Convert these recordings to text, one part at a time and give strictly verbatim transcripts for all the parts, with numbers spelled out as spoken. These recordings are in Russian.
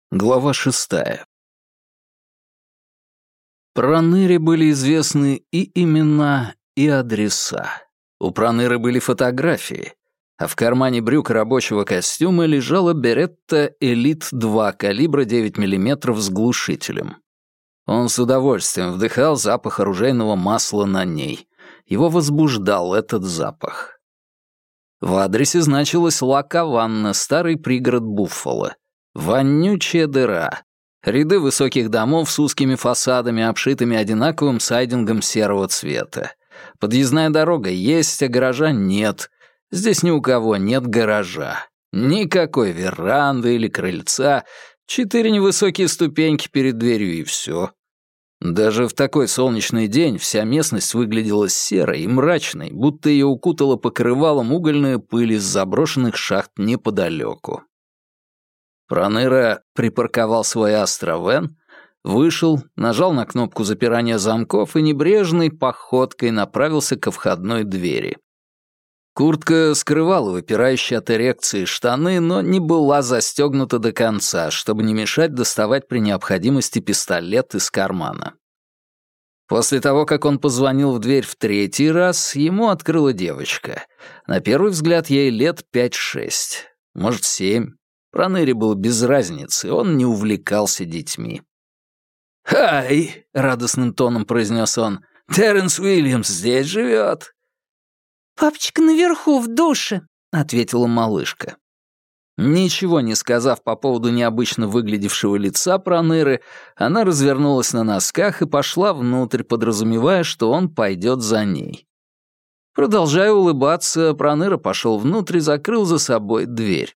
Глава шестая. Проныры были известны и имена, и адреса. У Проныры были фотографии, а в кармане брюк рабочего костюма лежала Беретта Элит два калибра девять миллиметров с глушителем. Он с удовольствием вдыхал запах оружейного масла на ней. Его возбуждал этот запах. В адресе значилось «Ла Каванна», старый пригород Буффало. Вонючая дыра. Ряды высоких домов с узкими фасадами, обшитыми одинаковым сайдингом серого цвета. Подъездная дорога есть, а гаража нет. Здесь ни у кого нет гаража. Никакой веранды или крыльца. Четыре невысокие ступеньки перед дверью и все. Даже в такой солнечный день вся местность выглядела серой и мрачной, будто ее укутало покрывалом угольная пыль из заброшенных шахт неподалеку. Проныра припарковал свой Астра-вэн, вышел, нажал на кнопку запирания замков и небрежной походкой направился ко входной двери. Куртка скрывала выпирающие от эрекции штаны, но не была застегнута до конца, чтобы не мешать доставать при необходимости пистолет из кармана. После того, как он позвонил в дверь в третий раз, ему открыла девочка. На первый взгляд ей лет пять-шесть, может, семь. Проныре было без разницы, он не увлекался детьми. «Хай!» — радостным тоном произнес он. «Терренс Уильямс здесь живет!» «Папочка наверху, в душе», — ответила малышка. Ничего не сказав по поводу необычно выглядевшего лица Проныры, она развернулась на носках и пошла внутрь, подразумевая, что он пойдет за ней. Продолжая улыбаться, Проныра пошел внутрь и закрыл за собой дверь.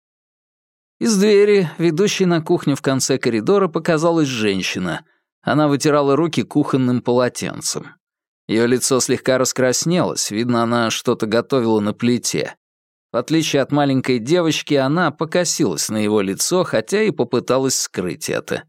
Из двери, ведущей на кухню в конце коридора, показалась женщина. Она вытирала руки кухонным полотенцем. Ее лицо слегка раскраснелось, видно, она что-то готовила на плите. В отличие от маленькой девочки, она покосилась на его лицо, хотя и попыталась скрыть это.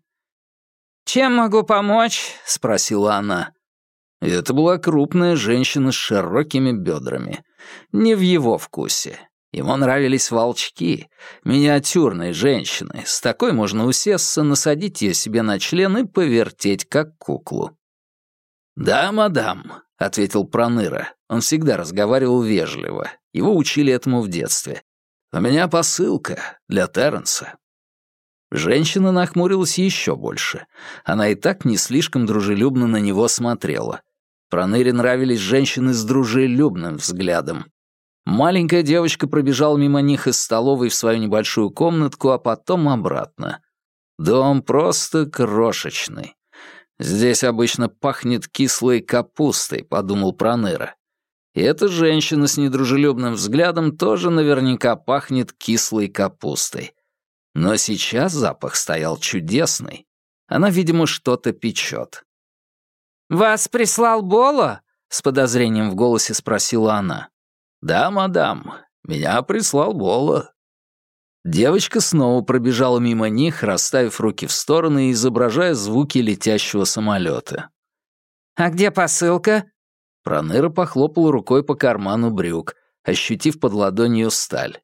«Чем могу помочь?» — спросила она. И это была крупная женщина с широкими бедрами. Не в его вкусе. Ему нравились волчки, миниатюрные женщины. С такой можно усесться, насадить ее себе на член и повертеть, как куклу. «Да, мадам», — ответил Проныра. Он всегда разговаривал вежливо. Его учили этому в детстве. «У меня посылка для Терренса». Женщина нахмурилась еще больше. Она и так не слишком дружелюбно на него смотрела. Проныре нравились женщины с дружелюбным взглядом. Маленькая девочка пробежала мимо них из столовой в свою небольшую комнатку, а потом обратно. Дом просто крошечный. «Здесь обычно пахнет кислой капустой», — подумал Проныра. И эта женщина с недружелюбным взглядом тоже наверняка пахнет кислой капустой. Но сейчас запах стоял чудесный. Она, видимо, что-то печет. «Вас прислал Боло?» — с подозрением в голосе спросила она. «Да, мадам, меня прислал Боло». Девочка снова пробежала мимо них, расставив руки в стороны и изображая звуки летящего самолета. «А где посылка?» Проныра похлопала рукой по карману брюк, ощутив под ладонью сталь.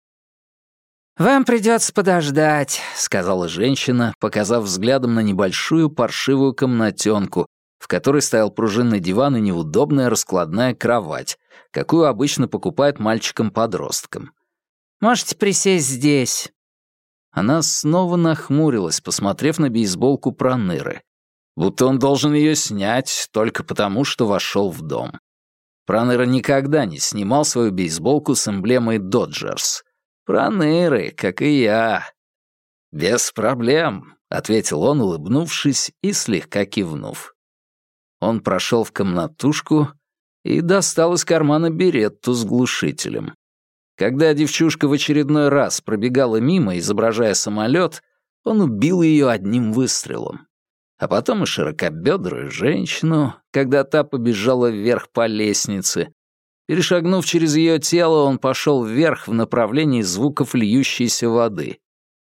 «Вам придется подождать», — сказала женщина, показав взглядом на небольшую паршивую комнатенку, в которой стоял пружинный диван и неудобная раскладная кровать, какую обычно покупают мальчикам-подросткам. «Можете присесть здесь». Она снова нахмурилась, посмотрев на бейсболку Проныры, будто он должен ее снять только потому, что вошел в дом. Проныра никогда не снимал свою бейсболку с эмблемой «Доджерс». Проныры, как и я. «Без проблем», — ответил он, улыбнувшись и слегка кивнув. Он прошел в комнатушку и достал из кармана беретту с глушителем. Когда девчушка в очередной раз пробегала мимо, изображая самолет, он убил ее одним выстрелом. А потом и широкобедрую женщину, когда та побежала вверх по лестнице. Перешагнув через ее тело, он пошел вверх в направлении звуков льющейся воды.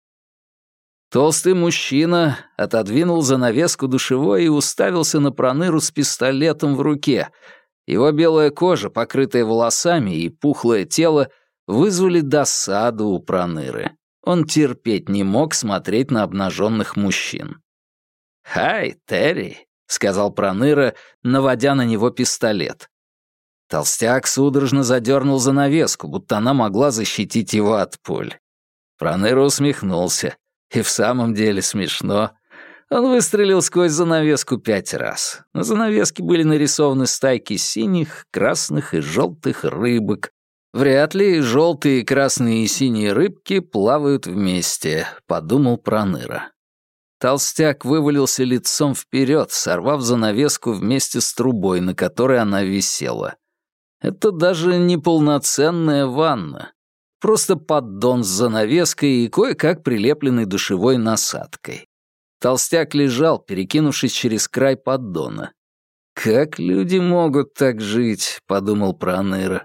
Толстый мужчина отодвинул занавеску душевой и уставился на Проныру с пистолетом в руке. Его белая кожа, покрытая волосами, и пухлое тело вызвали досаду у Проныры. Он терпеть не мог смотреть на обнаженных мужчин. «Хай, Терри», — сказал Проныра, наводя на него пистолет. Толстяк судорожно задернул занавеску, будто она могла защитить его от пуль. Проныра усмехнулся. И в самом деле смешно. Он выстрелил сквозь занавеску пять раз. На занавеске были нарисованы стайки синих, красных и желтых рыбок. Вряд ли желтые, красные и синие рыбки плавают вместе, подумал Проныра. Толстяк вывалился лицом вперед, сорвав занавеску вместе с трубой, на которой она висела. Это даже не полноценная ванна. Просто поддон с занавеской и кое-как прилепленной душевой насадкой. Толстяк лежал, перекинувшись через край поддона. «Как люди могут так жить?» — подумал Проныра.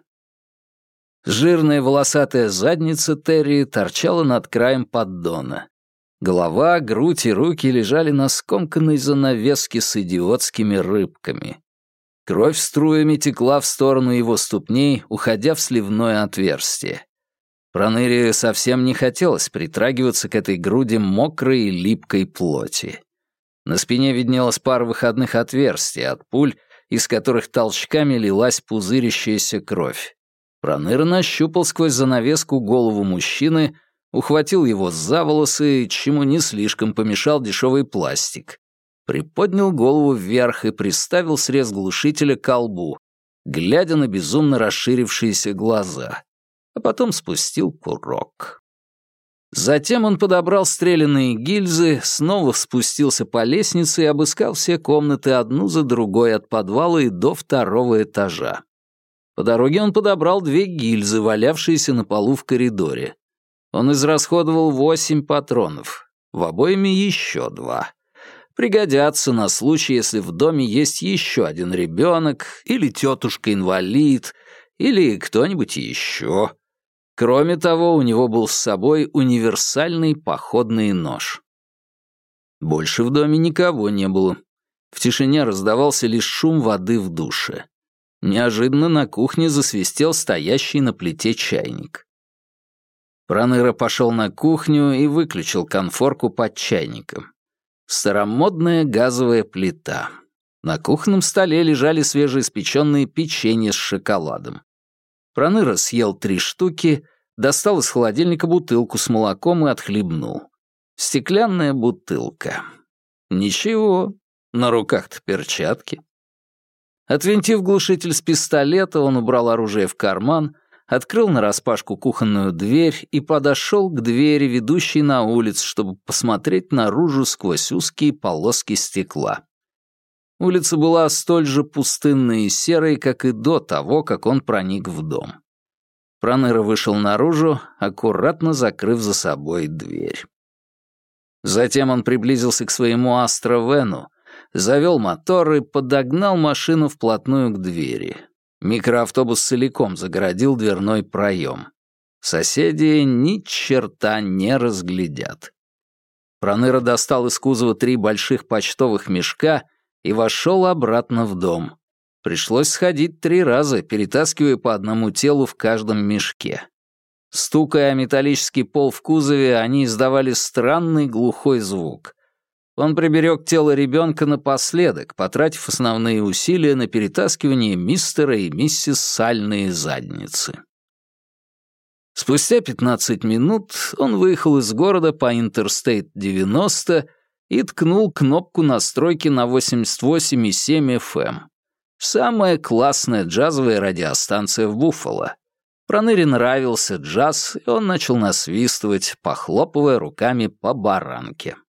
Жирная волосатая задница Терри торчала над краем поддона. Голова, грудь и руки лежали на скомканной занавеске с идиотскими рыбками. Кровь струями текла в сторону его ступней, уходя в сливное отверстие. Проныре совсем не хотелось притрагиваться к этой груди мокрой и липкой плоти. На спине виднелась пара выходных отверстий от пуль, из которых толчками лилась пузырящаяся кровь. Проныра нащупал сквозь занавеску голову мужчины, ухватил его за волосы, чему не слишком помешал дешевый пластик. Приподнял голову вверх и приставил срез глушителя к колбу, глядя на безумно расширившиеся глаза. А потом спустил курок. Затем он подобрал стреляные гильзы, снова спустился по лестнице и обыскал все комнаты одну за другой от подвала и до второго этажа. По дороге он подобрал две гильзы, валявшиеся на полу в коридоре. Он израсходовал восемь патронов, в обойме еще два. Пригодятся на случай, если в доме есть еще один ребенок, или тетушка-инвалид, или кто-нибудь еще. Кроме того, у него был с собой универсальный походный нож. Больше в доме никого не было. В тишине раздавался лишь шум воды в душе. Неожиданно на кухне засвистел стоящий на плите чайник. Проныра пошел на кухню и выключил конфорку под чайником. Старомодная газовая плита. На кухонном столе лежали свежеиспеченные печенья с шоколадом. Проныра съел три штуки, достал из холодильника бутылку с молоком и отхлебнул. Стеклянная бутылка. Ничего, на руках-то перчатки. Отвинтив глушитель с пистолета, он убрал оружие в карман, открыл нараспашку кухонную дверь и подошел к двери, ведущей на улицу, чтобы посмотреть наружу сквозь узкие полоски стекла. Улица была столь же пустынной и серой, как и до того, как он проник в дом. Проныра вышел наружу, аккуратно закрыв за собой дверь. Затем он приблизился к своему Астро-Вену, завел мотор и подогнал машину вплотную к двери. Микроавтобус целиком загородил дверной проем. Соседи ни черта не разглядят. Проныра достал из кузова три больших почтовых мешка и вошел обратно в дом. Пришлось сходить три раза, перетаскивая по одному телу в каждом мешке. Стукая о металлический пол в кузове, они издавали странный глухой звук. Он приберег тело ребенка напоследок, потратив основные усилия на перетаскивание мистера и миссис Сальные задницы. Спустя пятнадцать минут он выехал из города по Интерстейт девяносто и ткнул кнопку настройки на восемьдесят восемь и семь эф эм. Самая классная джазовая радиостанция в Буффало. Проныре нравился джаз, и он начал насвистывать, похлопывая руками по баранке.